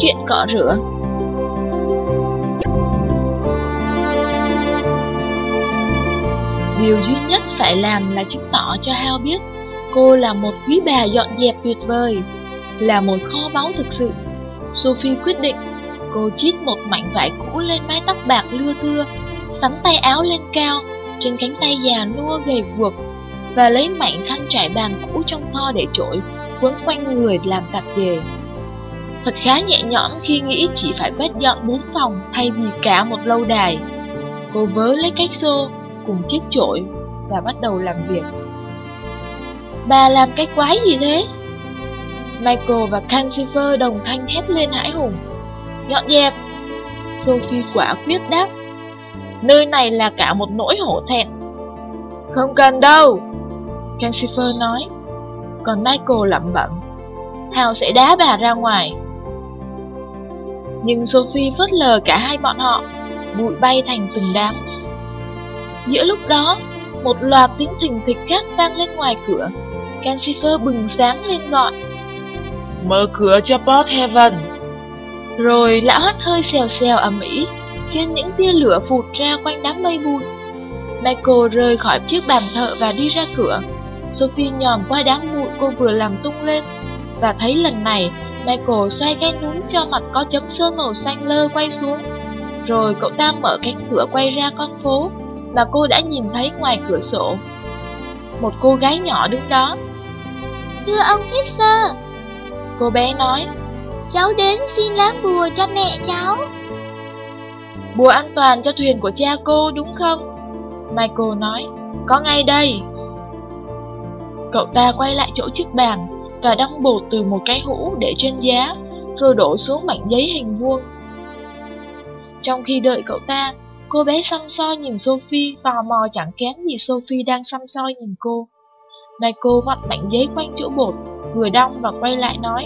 chuyện cọ rửa. Điều duy nhất phải làm là chứng tỏ cho Hal biết cô là một quý bà dọn dẹp tuyệt vời, là một kho báu thực sự. Sophie quyết định. Cô chít một mảnh vải cũ lên mái tóc bạc lưa thưa, sắn tay áo lên cao trên cánh tay già nua gầy guộc, và lấy mảnh khăn trải bàn cũ trong kho để trội, quấn quanh người làm tạp dề. Thật khá nhẹ nhõm khi nghĩ chỉ phải quét dọn 4 phòng thay vì cả một lâu đài. Cô vớ lấy cái xô cùng chiếc chổi và bắt đầu làm việc. Bà làm cái quái gì thế? Michael và Cansifer đồng thanh hét lên hãi hùng. Dọn dẹp. Sophie quả quyết đáp. Nơi này là cả một nỗi hổ thẹn. Không cần đâu, Cansifer nói. Còn Michael lẩm bẩm. Hal sẽ đá bà ra ngoài. Nhưng Sophie phớt lờ cả hai bọn họ, bụi bay thành từng đám. Giữa lúc đó, một loạt tiếng thình thịch khác vang lên ngoài cửa. Cansifer bừng sáng lên gọi. Mở cửa cho Port Heaven. Rồi lão hắt hơi xèo xèo ầm ĩ, khiến những tia lửa phụt ra quanh đám mây bụi. Michael rời khỏi chiếc bàn thợ và đi ra cửa. Sophie nhòm qua đám bụi cô vừa làm tung lên, và thấy lần này Michael xoay cái núm cho mặt có chấm sơn màu xanh lơ quay xuống. Rồi cậu ta mở cánh cửa quay ra con phố mà cô đã nhìn thấy ngoài cửa sổ. Một cô gái nhỏ đứng đó. Thưa ông Hipster, cô bé nói, cháu đến xin lá bùa cho mẹ cháu. Bùa an toàn cho thuyền của cha cô đúng không? Michael nói, có ngay đây. Cậu ta quay lại chỗ chiếc bàn và đong bột từ một cái hũ để trên giá, rồi đổ xuống mảnh giấy hình vuông. Trong khi đợi cậu ta, cô bé săm soi nhìn Sophie, tò mò chẳng kém gì Sophie đang săm soi nhìn cô. Michael vặn mảnh giấy quanh chỗ bột, vừa đong và quay lại nói,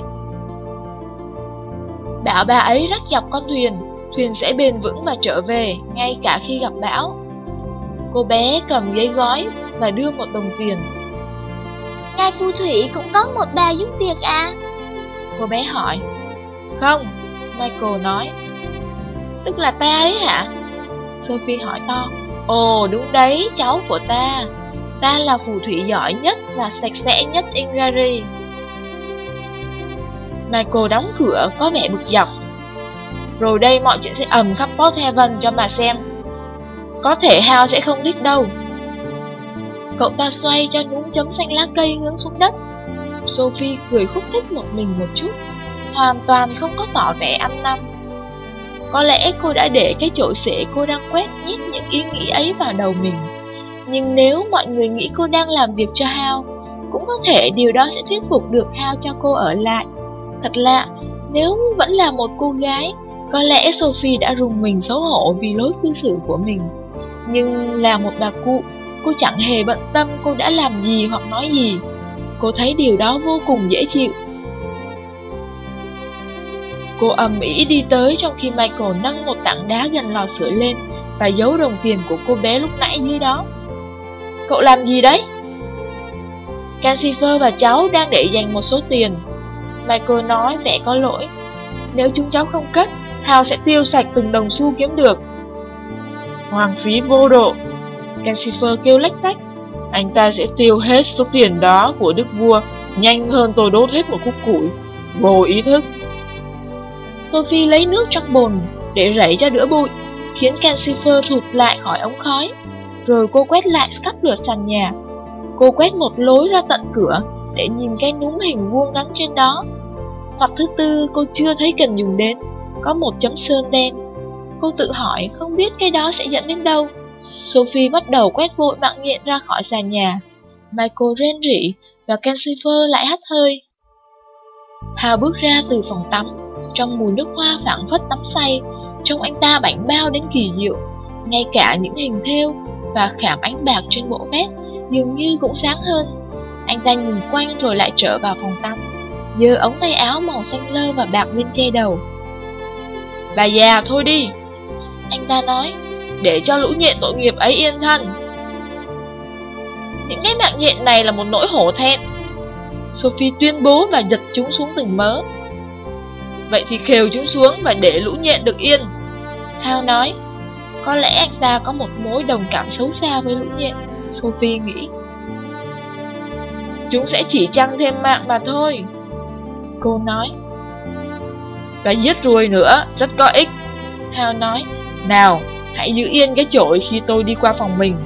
bảo bà ấy rắc dọc con thuyền sẽ bền vững và trở về, ngay cả khi gặp bão. Cô bé cầm giấy gói và đưa một đồng tiền. Ngài phù thủy cũng có một bà giúp việc à? Cô bé hỏi. Không, Michael nói. Tức là ta ấy hả? Sophie hỏi to. Ồ đúng đấy, cháu của ta. Ta là phù thủy giỏi nhất và sạch sẽ nhất Inrari. Michael đóng cửa có vẻ bực dọc. Rồi đây mọi chuyện sẽ ầm khắp Port Heaven cho mà xem. Có thể Hal sẽ không thích đâu. Cậu ta xoay cho núm chấm xanh lá cây hướng xuống đất. Sophie cười khúc khích một mình một chút, hoàn toàn không có tỏ vẻ ăn năn. Có lẽ cô đã để cái chổi xể cô đang quét nhét những ý nghĩ ấy vào đầu mình. Nhưng nếu mọi người nghĩ cô đang làm việc cho Hal, cũng có thể điều đó sẽ thuyết phục được Hal cho cô ở lại. Thật lạ, nếu vẫn là một cô gái, có lẽ Sophie đã rùng mình xấu hổ vì lối cư xử của mình. Nhưng là một bà cụ, cô chẳng hề bận tâm cô đã làm gì hoặc nói gì. Cô thấy điều đó vô cùng dễ chịu. Cô ầm ĩ đi tới trong khi Michael nâng một tảng đá gần lò sưởi lên và giấu đồng tiền của cô bé lúc nãy dưới đó. Cậu làm gì đấy? Cansifer và cháu đang để dành một số tiền. Michael nói vẻ có lỗi. Nếu chúng cháu không cất, Hal sẽ tiêu sạch từng đồng xu kiếm được. Hoang phí vô độ, Cansifer kêu lách tách. Anh ta sẽ tiêu hết số tiền đó của đức vua nhanh hơn tôi đốt hết một khúc củi. Vô ý thức. Sophie lấy nước trong bồn để rảy cho đỡ bụi, khiến Cansifer thụt lại khỏi ống khói. Rồi cô quét lại khắp lượt sàn nhà. Cô quét một lối ra tận cửa để nhìn cái núm hình vuông gắn trên đó. Hoặc thứ tư cô chưa thấy cần dùng đến, có một chấm sơn đen. Cô tự hỏi không biết cái đó sẽ dẫn đến đâu. Sophie bắt đầu quét vội mạng nhện ra khỏi sàn nhà. Michael rên rỉ và Cansifer lại hắt hơi. Hal bước ra từ phòng tắm, trong mùi nước hoa phảng phất tắm say. Trông anh ta bảnh bao đến kỳ diệu. Ngay cả những hình thêu và khảm ánh bạc trên bộ vest dường như cũng sáng hơn. Anh ta nhìn quanh rồi lại trở vào phòng tắm, giơ ống tay áo màu xanh lơ và bạc lên che đầu. Bà già thôi đi, anh ta nói, để cho lũ nhện tội nghiệp ấy yên thân. Những cái mạng nhện này là một nỗi hổ thẹn, Sophie tuyên bố và giật chúng xuống từng mớ. Vậy thì khều chúng xuống và để lũ nhện được yên. Hal nói. Có lẽ anh ta có một mối đồng cảm xấu xa với lũ nhện, Sophie nghĩ. Chúng sẽ chỉ chăng thêm mạng mà thôi, cô nói. Và giết ruồi nữa, rất có ích, Hal nói. Nào, hãy giữ yên cái chổi khi tôi đi qua phòng mình.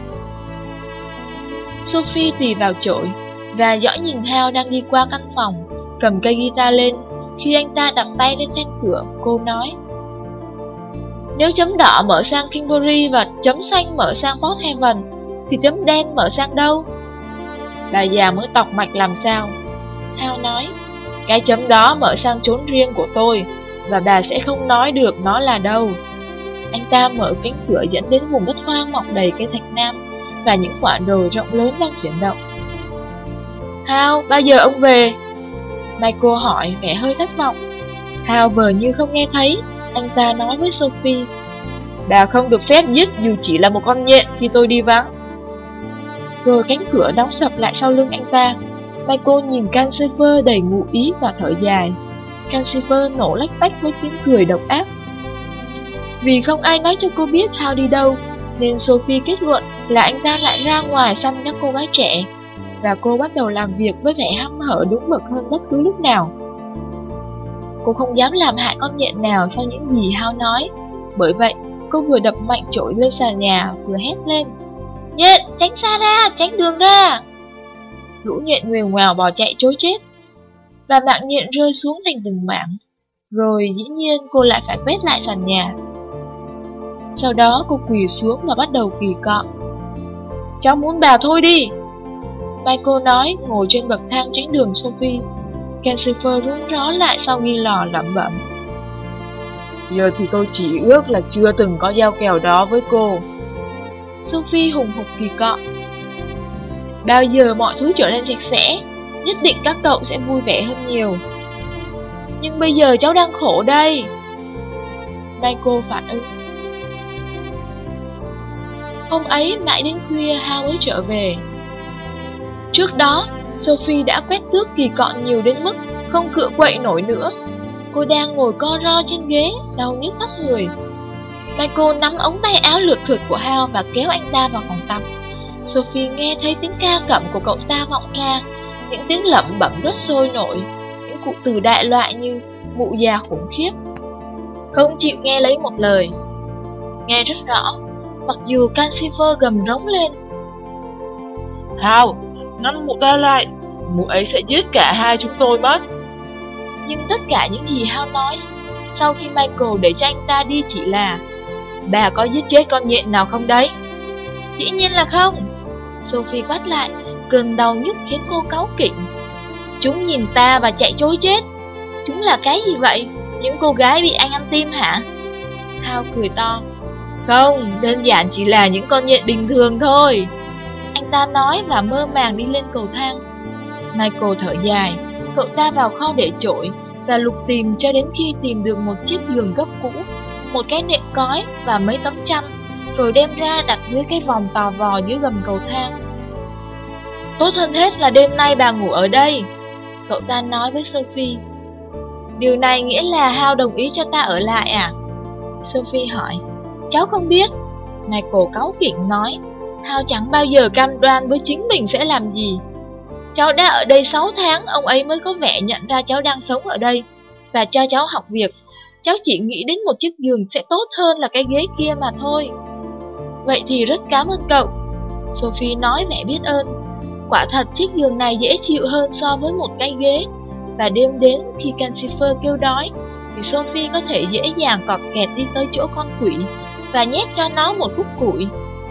Sophie tì vào chổi và dõi nhìn Hal đang đi qua căn phòng, cầm cây guitar lên. Khi anh ta đặt tay lên then cửa, cô nói. Nếu chấm đỏ mở sang Kingbury và chấm xanh mở sang Port Heaven, thì chấm đen mở sang đâu? Bà già mới tọc mạch làm sao? Hal nói. Cái chấm đó mở sang chốn riêng của tôi, và bà sẽ không nói được nó là đâu. Anh ta mở cánh cửa dẫn đến vùng đất hoang mọc đầy cây thạch nam và những quả đồi rộng lớn đang chuyển động. Hal, bao giờ ông về? Michael hỏi, vẻ hơi thất vọng. Hal vờ như không nghe thấy. Anh ta nói với Sophie. Bà không được phép giết dù chỉ là một con nhện khi tôi đi vắng. Rồi cánh cửa đóng sập lại sau lưng anh ta. Michael nhìn Cansever đầy ngụ ý và thở dài. Cansever nổ lách tách với tiếng cười độc ác. Vì không ai nói cho cô biết Hal đi đâu, nên Sophie kết luận là anh ta lại ra ngoài săn các cô gái trẻ. Và cô bắt đầu làm việc với vẻ hăm hở đúng mực hơn bất cứ lúc nào. Cô không dám làm hại con nhện nào sau những gì Hal nói. Bởi vậy, cô vừa đập mạnh chổi lên sàn nhà, vừa hét lên. Nhện, tránh xa ra, tránh đường ra. Lũ nhện nguều ngoào bò chạy trối chết. Và mạng nhện rơi xuống thành từng mảng. Rồi dĩ nhiên cô lại phải quét lại sàn nhà. Sau đó cô quỳ xuống và bắt đầu kỳ cọ. Cháu muốn bà thôi đi, Michael nói, ngồi trên bậc thang tránh đường Sophie. Cansever rún ró lại sau ghi lò lẩm bẩm. Giờ thì tôi chỉ ước là chưa từng có giao kèo đó với cô. Sophie hùng hục kỳ cọ. Bao giờ mọi thứ trở nên sạch sẽ, nhất định các cậu sẽ vui vẻ hơn nhiều. Nhưng bây giờ cháu đang khổ đây, Michael phản ứng. Hôm ấy mãi đến khuya Hal mới trở về. Trước đó, Sophie đã quét tước kỳ cọ nhiều đến mức không cựa quậy nổi nữa. Cô đang ngồi co ro trên ghế, đau nhức khắp người. Michael nắm ống tay áo lượt thượt của Hal và kéo anh ta vào phòng tắm. Sophie nghe thấy tiếng ca cẩm của cậu ta vọng ra, những tiếng lẩm bẩm rất sôi nổi, những cụm từ đại loại như mụ già khủng khiếp. Không chịu nghe lấy một lời. Nghe rất rõ, mặc dù Cansever gầm rống lên. Hal, ngăn mụ ta lại, mụ ấy sẽ giết cả hai chúng tôi mất. Nhưng tất cả những gì Hal nói sau khi Michael để cho anh ta đi chỉ là: bà có giết chết con nhện nào không đấy? Dĩ nhiên là không, Sophie quát lại, cơn đau nhức khiến cô cáu kỉnh. Chúng nhìn ta và chạy trối chết. Chúng là cái gì vậy? Những cô gái bị anh ăn tim hả? Hal cười to. Không, đơn giản chỉ là những con nhện bình thường thôi, anh ta nói và mơ màng đi lên cầu thang. Michael thở dài. Cậu ta vào kho để chổi và lục tìm cho đến khi tìm được một chiếc giường gấp cũ, một cái nệm cói và mấy tấm chăn, rồi đem ra đặt dưới cái vòng tò vò dưới gầm cầu thang. Tốt hơn hết là đêm nay bà ngủ ở đây, cậu ta nói với Sophie. Điều này nghĩa là Hal đồng ý cho ta ở lại à? Sophie hỏi. Cháu không biết, Michael cáu kỉnh nói. Hal chẳng bao giờ cam đoan với chính mình sẽ làm gì. Cháu đã ở đây 6 tháng, ông ấy mới có vẻ nhận ra cháu đang sống ở đây và cho cháu học việc. Cháu chỉ nghĩ đến một chiếc giường sẽ tốt hơn là cái ghế kia mà thôi. Vậy thì rất cảm ơn cậu, Sophie nói vẻ biết ơn. Quả thật chiếc giường này dễ chịu hơn so với một cái ghế. Và đêm đến khi Cansever kêu đói thì Sophie có thể dễ dàng cọt kẹt đi tới chỗ con quỷ và nhét cho nó một khúc củi.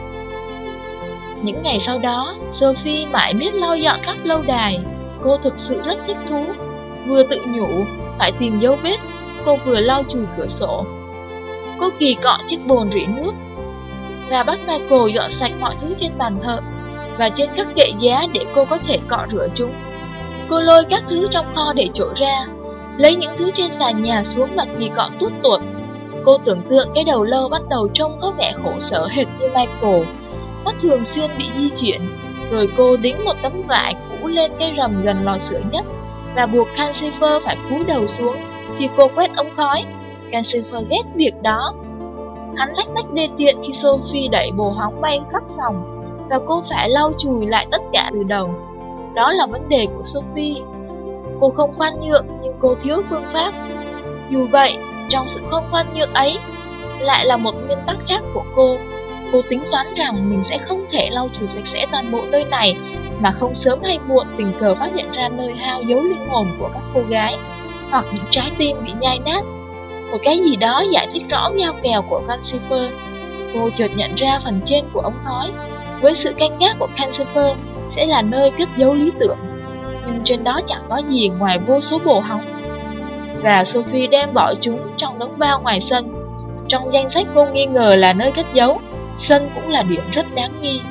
Những ngày sau đó, Sophie mãi miết lau dọn khắp lâu đài. Cô thực sự rất thích thú. Vừa tự nhủ phải tìm dấu vết, cô vừa lau chùi cửa sổ. Cô kỳ cọ chiếc bồn rỉ nước và bắt Michael dọn sạch mọi thứ trên bàn thờ và trên các kệ giá để cô có thể cọ rửa chúng. Cô lôi các thứ trong kho để trội ra, lấy những thứ trên sàn nhà xuống và kỳ cọ tuốt tuột. Cô tưởng tượng cái đầu lâu bắt đầu trông có vẻ khổ sở hệt như Michael. Nó thường xuyên bị di chuyển. Rồi cô đính một tấm vải cũ lên cái rầm gần lò sưởi nhất và buộc Cansever phải cúi đầu xuống Khi cô quét ống khói, Cansifer ghét việc đó. Hắn lách tách đê tiện khi Sophie đẩy bồ hóng bay khắp phòng, và cô phải lau chùi lại tất cả từ đầu. Đó là vấn đề của Sophie. Cô không khoan nhượng nhưng cô thiếu phương pháp. Dù vậy, trong sự không khoan nhượng ấy, lại là một nguyên tắc khác của cô. Cô tính toán rằng mình sẽ không thể lau chùi sạch sẽ toàn bộ nơi này mà không sớm hay muộn tình cờ phát hiện ra nơi hao giấu linh hồn của các cô gái, hoặc những trái tim bị nhai nát. Một cái gì đó giải thích rõ giao kèo của Cansifer. Cô chợt nhận ra phần trên của ống khói, với sự canh gác của Cansifer, sẽ là nơi cất giấu lý tưởng. Nhưng trên đó chẳng có gì ngoài vô số bồ hóng. Và Sophie đem bỏ chúng trong đống bao ngoài sân. Trong danh sách cô nghi ngờ là nơi cất giấu, sân cũng là điểm rất đáng nghi.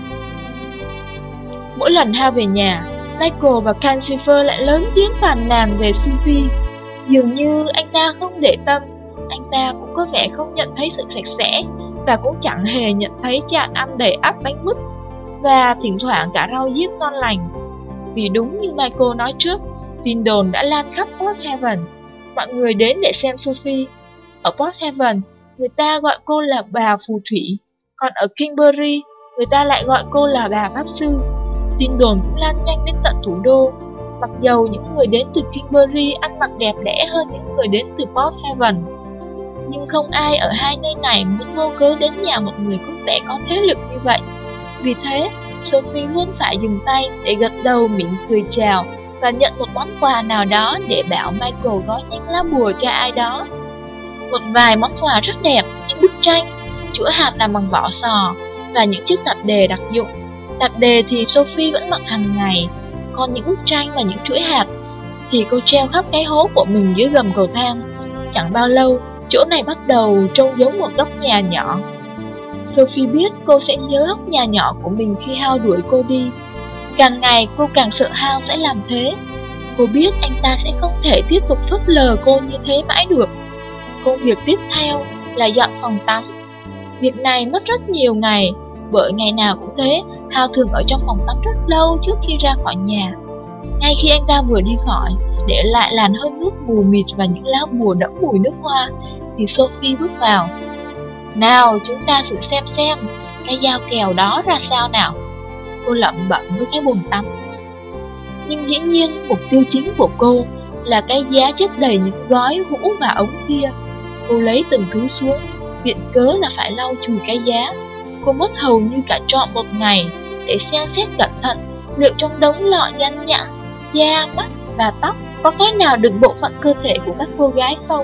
Mỗi lần Hal về nhà, Michael và Cansifer lại lớn tiếng phàn nàn về Sophie. Dường như anh ta không để tâm, anh ta cũng có vẻ không nhận thấy sự sạch sẽ, và cũng chẳng hề nhận thấy chạn ăn đầy ắp bánh mứt, và thỉnh thoảng cả rau diếp ngon lành. Vì đúng như Michael nói trước, tin đồn đã lan khắp Port Haven. Mọi người đến để xem Sophie. Ở Port Haven, người ta gọi cô là bà phù thủy, còn ở Kingbury, người ta lại gọi cô là bà pháp sư. Tin đồn cũng lan nhanh đến tận thủ đô. Mặc dầu những người đến từ Kingbury ăn mặc đẹp đẽ hơn những người đến từ Port Haven, nhưng không ai ở hai nơi này muốn vô cớ đến nhà một người có vẻ có thế lực như vậy. Vì thế, Sophie luôn phải dừng tay để gật đầu mỉm cười chào và nhận một món quà nào đó để bảo Michael gói nhánh lá bùa cho ai đó. Một vài món quà rất đẹp, những bức tranh, chuỗi hạt làm bằng vỏ sò và những chiếc tạp dề đặc dụng. Tạp dề thì Sophie vẫn mặc hàng ngày, còn những bức tranh và những chuỗi hạt thì cô treo khắp cái hố của mình dưới gầm cầu thang. Chẳng bao lâu, chỗ này bắt đầu trông giống một góc nhà nhỏ. Sophie biết cô sẽ nhớ góc nhà nhỏ của mình khi Hal đuổi cô đi. Càng ngày cô càng sợ Hal sẽ làm thế. Cô biết anh ta sẽ không thể tiếp tục phớt lờ cô như thế mãi được. Công việc tiếp theo là dọn phòng tắm. Việc này mất rất nhiều ngày, bởi ngày nào cũng thế, Hal thường ở trong phòng tắm rất lâu trước khi ra khỏi nhà. Ngay khi anh ta vừa đi khỏi, để lại làn hơi nước mù mịt và những lá bùa đẫm mùi nước hoa, thì Sophie bước vào. Nào, chúng ta thử xem cái dao kèo đó ra sao nào. Cô lẩm bẩm với cái bồn tắm. Nhưng dĩ nhiên mục tiêu chính của cô là cái giá chất đầy những gói hũ và ống kia. Cô lấy từng thứ xuống, viện cớ là phải lau chùi cái giá. Cô mất hầu như cả trọn một ngày để xem xét cẩn thận liệu trong đống lọ nhăn nhẵn, da, mắt và tóc có cái nào đựng bộ phận cơ thể của các cô gái không.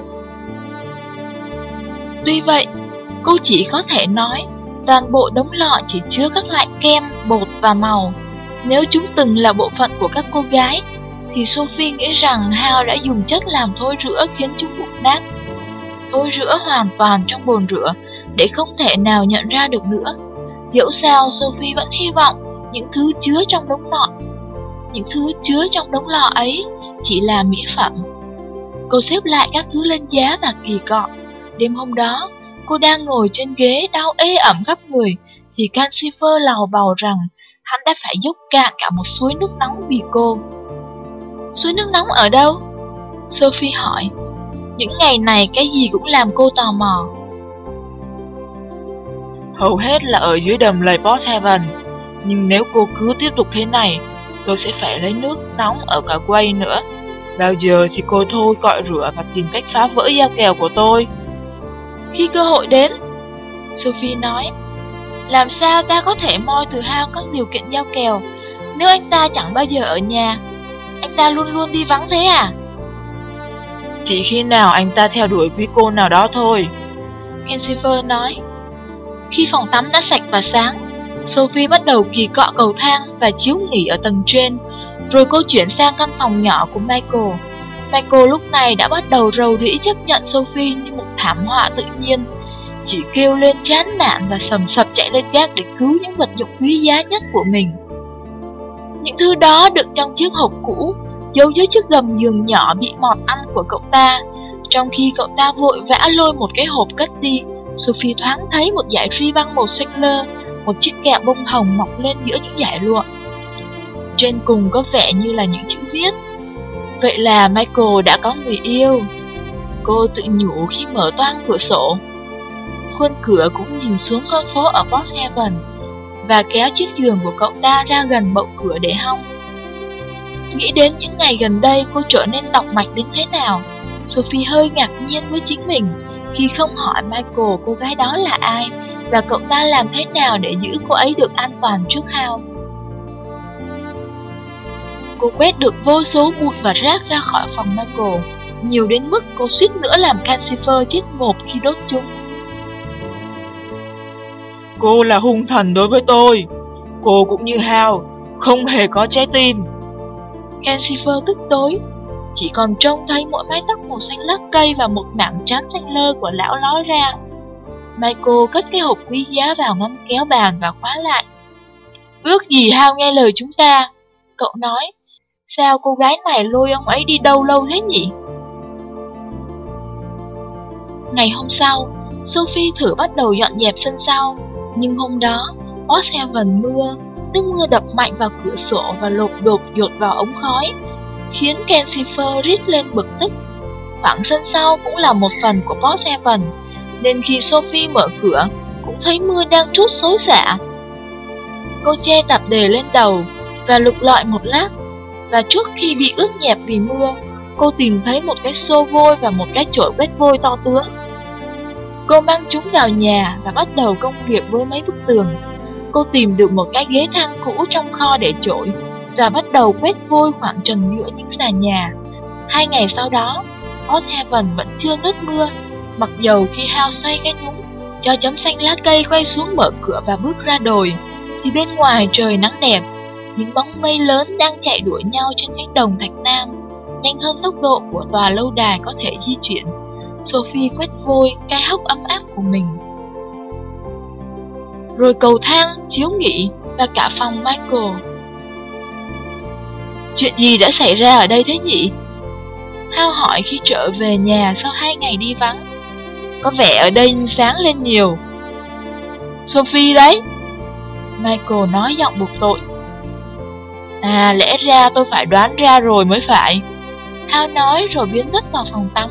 Tuy vậy, cô chỉ có thể nói toàn bộ đống lọ chỉ chứa các loại kem, bột và màu. Nếu chúng từng là bộ phận của các cô gái, thì Sophie nghĩ rằng Hal đã dùng chất làm thối rữa khiến chúng mục nát. Thối rữa hoàn toàn trong bồn rửa để không thể nào nhận ra được nữa. Dẫu sao, Sophie vẫn hy vọng những thứ chứa trong đống lọ ấy chỉ là mỹ phẩm. Cô xếp lại các thứ lên giá và kỳ cọ. Đêm hôm đó, cô đang ngồi trên ghế đau ê ẩm khắp người, thì Cansifer lầu bầu rằng hắn đã phải dốc cạn cả một suối nước nóng vì cô. Suối nước nóng ở đâu? Sophie hỏi. Những ngày này cái gì cũng làm cô tò mò. Hầu hết là ở dưới đầm lầy Port Haven. Nhưng nếu cô cứ tiếp tục thế này, tôi sẽ phải lấy nước nóng ở cả quay nữa. Bao giờ thì cô thôi cọi rửa và tìm cách phá vỡ giao kèo của tôi. Khi cơ hội đến, Sophie nói. Làm sao ta có thể moi từ Hal các điều kiện giao kèo nếu anh ta chẳng bao giờ ở nhà? Anh ta luôn luôn đi vắng thế à? Chỉ khi nào anh ta theo đuổi quý cô nào đó thôi, Cansifer nói. Khi phòng tắm đã sạch và sáng, Sophie bắt đầu kỳ cọ cầu thang và chiếu nghỉ ở tầng trên. Rồi cô chuyển sang căn phòng nhỏ của Michael. Michael lúc này đã bắt đầu rầu rĩ chấp nhận Sophie như một thảm họa tự nhiên, chỉ kêu lên chán nản và sầm sập chạy lên gác để cứu những vật dụng quý giá nhất của mình. Những thứ đó đựng trong chiếc hộp cũ, giấu dưới chiếc gầm giường nhỏ bị mọt ăn của cậu ta. Trong khi cậu ta vội vã lôi một cái hộp cất đi, Sophie thoáng thấy một dải truy băng màu xanh lơ, một chiếc kẹo bông hồng mọc lên giữa những dải lụa. Trên cùng có vẻ như là những chữ viết. Vậy là Michael đã có người yêu. cô tự nhủ khi mở toang cửa sổ. Khuôn cửa cũng nhìn xuống con phố ở Porthaven và kéo chiếc giường của cậu ta ra gần bậu cửa để hong. Nghĩ đến những ngày gần đây cô trở nên đọc mạch đến thế nào, Sophie hơi ngạc nhiên với chính mình khi không hỏi Michael cô gái đó là ai và cậu ta làm thế nào để giữ cô ấy được an toàn trước Hal. Cô quét được vô số bụi và rác ra khỏi phòng Michael, nhiều đến mức cô suýt nữa làm Calcifer chết ngộp khi đốt chúng. Cô là hung thần đối với tôi. Cô cũng như Hal, không hề có trái tim. Calcifer tức tối, chỉ còn trông thấy mỗi mái tóc màu xanh lá cây và một mảng trán xanh lơ của lão ló ra. Michael cất cái hộp quý giá vào ngăn kéo bàn và khóa lại. Ước gì Hal nghe lời chúng ta, cậu nói. Sao cô gái này lôi ông ấy đi đâu lâu thế nhỉ? Ngày hôm sau, Sophie thử bắt đầu dọn dẹp sân sau, nhưng hôm đó, Porthaven mưa, nước mưa đập mạnh vào cửa sổ và lột đột dột vào ống khói, khiến Calcifer rít lên bực tức. Khoảng sân sau cũng là một phần của Porthaven, nên khi Sophie mở cửa, cũng thấy mưa đang trút xối xả. Cô che tạp dề lên đầu và lục lọi một lát, và trước khi bị ướt nhẹp vì mưa, cô tìm thấy một cái xô vôi và một cái chổi quét vôi to tướng. Cô mang chúng vào nhà và bắt đầu công việc với mấy bức tường. Cô tìm được một cái ghế thang cũ trong kho để chổi và bắt đầu quét vôi khoảng trần giữa những sàn nhà. 2 ngày sau đó, Porthaven vẫn chưa ngớt mưa, mặc dầu khi Hal xoay cái nhúng cho chấm xanh lá cây quay xuống mở cửa và bước ra đồi, thì bên ngoài trời nắng đẹp. Những bóng mây lớn đang chạy đuổi nhau trên cánh đồng Thạch Nam, nhanh hơn tốc độ của tòa lâu đài có thể di chuyển. Sophie quét vôi cái hốc ấm áp của mình. Rồi cầu thang, chiếu nghỉ và cả phòng Michael. Chuyện gì đã xảy ra ở đây thế nhỉ? Hal hỏi khi trở về nhà sau 2 ngày đi vắng. Có vẻ ở đây sáng lên nhiều. Sophie đấy, Michael nói giọng buộc tội. À, lẽ ra tôi phải đoán ra rồi mới phải, Hal nói rồi biến mất vào phòng tắm.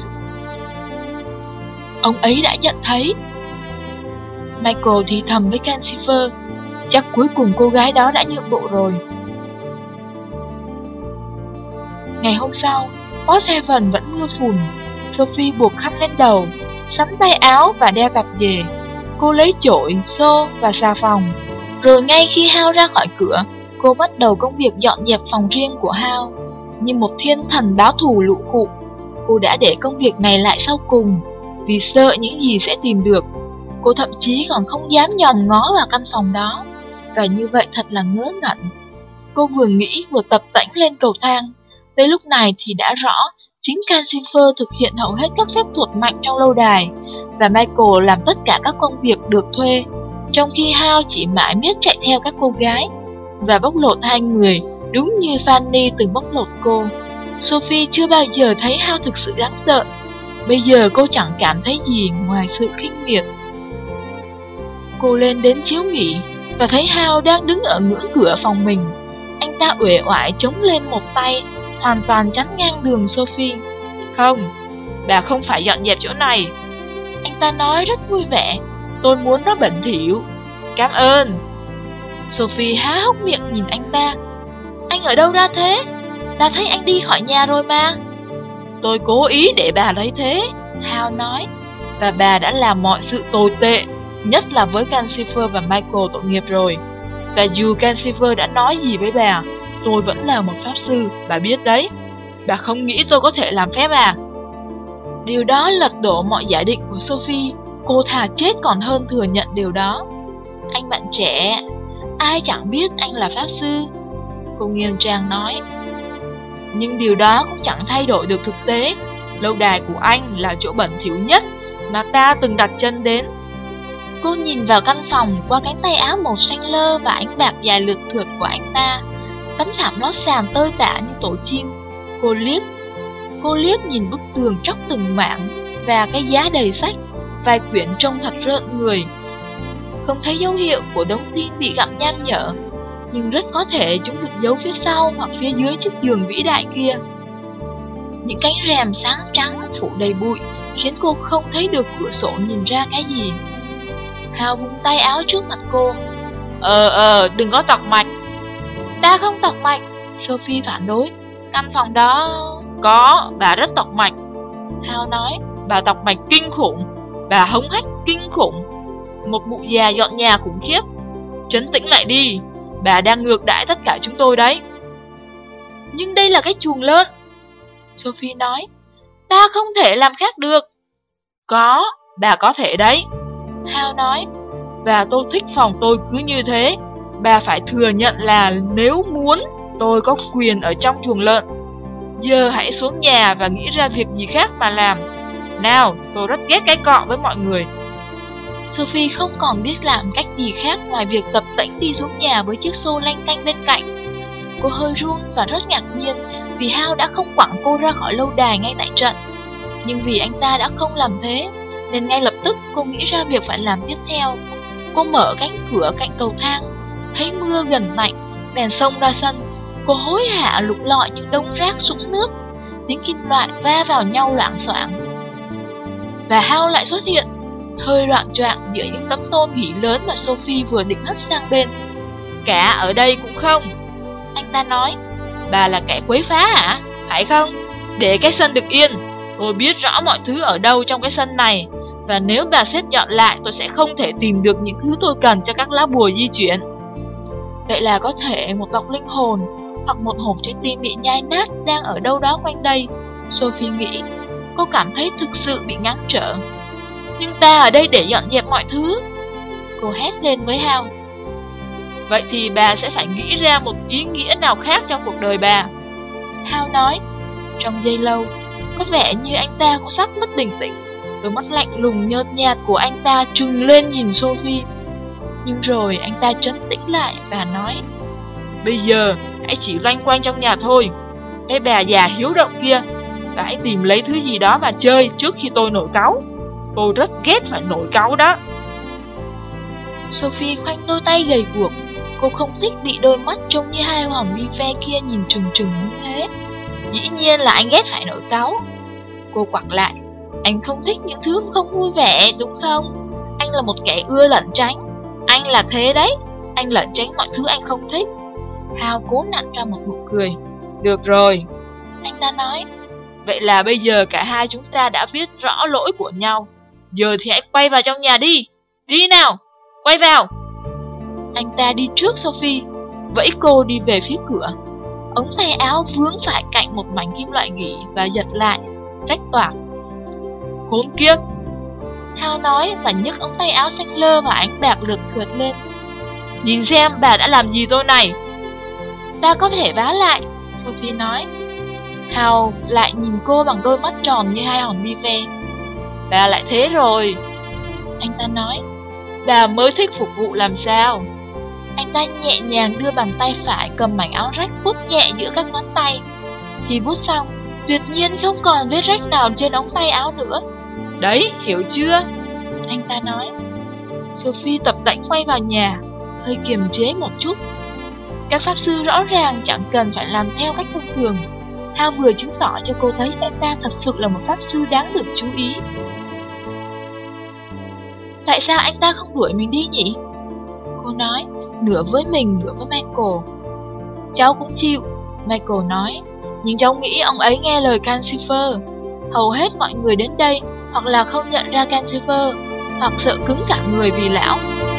Ông ấy đã nhận thấy. Michael thì thầm với Calcifer, chắc cuối cùng cô gái đó đã nhượng bộ rồi. Ngày hôm sau, Porthaven vẫn mưa phùn. Sophie buộc khăn lên đầu, sắn tay áo và đeo tạp dề. Cô lấy chổi, xô và xà phòng. Rồi ngay khi Hal ra khỏi cửa, cô bắt đầu công việc dọn dẹp phòng riêng của Hal. Như một thiên thần báo thù lũ cụ, cô đã để công việc này lại sau cùng, vì sợ những gì sẽ tìm được. Cô thậm chí còn không dám nhòm ngó vào căn phòng đó, và như vậy thật là ngớ ngẩn. Cô vừa nghĩ vừa tập tễnh lên cầu thang. Tới lúc này thì đã rõ, chính Calcifer thực hiện hầu hết các phép thuật mạnh trong lâu đài, và Michael làm tất cả các công việc được thuê, trong khi Hal chỉ mãi miết chạy theo các cô gái và bóc lột hai người, đúng như Fanny từng bóc lột cô. Sophie chưa bao giờ thấy Hal thực sự đáng sợ. Bây giờ cô chẳng cảm thấy gì ngoài sự khinh miệt. Cô lên đến chiếu nghỉ và thấy Hal đang đứng ở ngưỡng cửa phòng mình. Anh ta uể oải chống lên một tay, hoàn toàn chắn ngang đường Sophie. Không, bà không phải dọn dẹp chỗ này, anh ta nói rất vui vẻ. Tôi muốn nó bẩn thỉu. Cảm ơn. Sophie há hốc miệng nhìn anh ta. Anh ở đâu ra thế? Ta thấy anh đi khỏi nhà rồi mà. Tôi cố ý để bà thấy thế, Hal nói. Và bà đã làm mọi sự tồi tệ, nhất là với Calcifer và Michael tội nghiệp rồi. Và dù Calcifer đã nói gì với bà, tôi vẫn là một pháp sư, bà biết đấy. Bà không nghĩ tôi có thể làm phép à? Điều đó lật đổ mọi giả định của Sophie. Cô thà chết còn hơn thừa nhận điều đó. Anh bạn trẻ, ai chẳng biết anh là pháp sư, cô nghiêm trang nói. Nhưng điều đó cũng chẳng thay đổi được thực tế. Lâu đài của anh là chỗ bẩn thỉu nhất mà ta từng đặt chân đến. Cô nhìn vào căn phòng qua cánh tay áo màu xanh lơ và ánh bạc dài lượt thượt của anh ta. Tấm thảm lót sàn tơi tả như tổ chim. Cô liếc nhìn bức tường tróc từng mảng và cái giá đầy sách. Vài quyển trông thật rợn người. Không thấy dấu hiệu của đống tin bị gặm nham nhở, nhưng rất có thể chúng được giấu phía sau hoặc phía dưới chiếc giường vĩ đại kia. Những cánh rèm sáng trắng phủ đầy bụi khiến cô không thấy được cửa sổ nhìn ra cái gì. Hao vung tay áo trước mặt cô. Đừng có tọc mạch. Ta không tọc mạch, Sophie phản đối. Căn phòng đó... Có, bà rất tọc mạch. Hao nói. Bà tọc mạch kinh khủng, bà hống hách kinh khủng, một mụ già dọn nhà khủng khiếp. Trấn tĩnh lại đi, bà đang ngược đãi tất cả chúng tôi đấy. Nhưng đây là cái chuồng lợn, Sophie nói. Ta không thể làm khác được. Có, bà có thể đấy, Hao nói. và tôi thích phòng tôi cứ như thế. Bà phải thừa nhận là nếu muốn, tôi có quyền ở trong chuồng lợn. Giờ hãy xuống nhà và nghĩ ra việc gì khác mà làm. Nào, tôi rất ghét cái cọ với mọi người. Sophie không còn biết làm cách gì khác ngoài việc tập tễnh đi xuống nhà với chiếc xô lanh canh bên cạnh. Cô hơi run và rất ngạc nhiên vì Hao đã không quẳng cô ra khỏi lâu đài ngay tại trận. Nhưng vì anh ta đã không làm thế, nên ngay lập tức cô nghĩ ra việc phải làm tiếp theo. Cô mở cánh cửa cạnh cầu thang, thấy mưa gần tạnh, bèn xông ra sân. Cô hối hả lục lọi những đống rác sũng nước, tiếng kim loại va vào nhau loảng xoảng. Và Hao lại xuất hiện, hơi loạng choạng giữa những tấm tôm hỉ lớn mà Sophie vừa định hất sang bên. Cả ở đây cũng không, anh ta nói. Bà là kẻ quấy phá hả? Phải không? Để cái sân được yên. Tôi biết rõ mọi thứ ở đâu trong cái sân này, và nếu bà xếp dọn lại, tôi sẽ không thể tìm được những thứ tôi cần cho các lá bùa di chuyển. Vậy là có thể một bọc linh hồn hoặc một hộp trái tim bị nhai nát đang ở đâu đó quanh đây, Sophie nghĩ. Cô cảm thấy thực sự bị ngáng trở. Nhưng ta ở đây để dọn dẹp mọi thứ, cô hét lên với Hao. Vậy thì bà sẽ phải nghĩ ra một ý nghĩa nào khác trong cuộc đời bà, Hao nói. Trong giây lâu, có vẻ như anh ta cũng sắp mất bình tĩnh. Đôi mắt lạnh lùng nhợt nhạt của anh ta trừng lên nhìn Sophie. Nhưng rồi anh ta trấn tĩnh lại và nói. Bây giờ hãy chỉ loanh quanh trong nhà thôi. Cái bà già hiếu động kia, và hãy tìm lấy thứ gì đó mà chơi trước khi tôi nổi cáu. Tôi rất ghét phải nổi cáu đó. Sophie khoanh đôi tay gầy guộc. Cô không thích bị đôi mắt trông như hai hòm bi ve kia nhìn trừng trừng như thế. Dĩ nhiên là anh ghét phải nổi cáu. Cô quặc lại. Anh không thích những thứ không vui vẻ, đúng không? Anh là một kẻ ưa lẩn tránh. Anh là thế đấy. Anh lẩn tránh mọi thứ anh không thích. Hao cố nặn ra một nụ cười. Được rồi, anh ta nói. Vậy là bây giờ cả hai chúng ta đã biết rõ lỗi của nhau. Giờ thì hãy quay vào trong nhà đi. Đi nào, quay vào. Anh ta đi trước Sophie, vẫy cô đi về phía cửa. Ống tay áo vướng phải cạnh một mảnh kim loại gỉ và giật lại, rách toạc. Khốn kiếp, Hao nói và nhấc ống tay áo xanh lơ và ánh bạc lượt khượt lên. Nhìn xem bà đã làm gì tôi này. Ta có thể vá lại, Sophie nói. Hao lại nhìn cô bằng đôi mắt tròn như hai hòn bi ve. Bà lại thế rồi, anh ta nói. Bà mới thích phục vụ làm sao. Anh ta nhẹ nhàng đưa bàn tay phải cầm mảnh áo rách vuốt nhẹ giữa các ngón tay. Khi vuốt xong, tuyệt nhiên không còn vết rách nào trên ống tay áo nữa. Đấy, hiểu chưa? Anh ta nói. Sophie tập tễnh quay vào nhà, hơi kiềm chế một chút. Các pháp sư rõ ràng chẳng cần phải làm theo cách thông thường. Hao vừa chứng tỏ cho cô thấy anh ta thật sự là một pháp sư đáng được chú ý. Tại sao anh ta không đuổi mình đi nhỉ? Cô nói, nửa với mình, nửa với Michael. Cháu cũng chịu, Michael nói. Nhưng cháu nghĩ ông ấy nghe lời Calcifer. Hầu hết mọi người đến đây hoặc là không nhận ra Calcifer, hoặc sợ cứng cả người vì lão.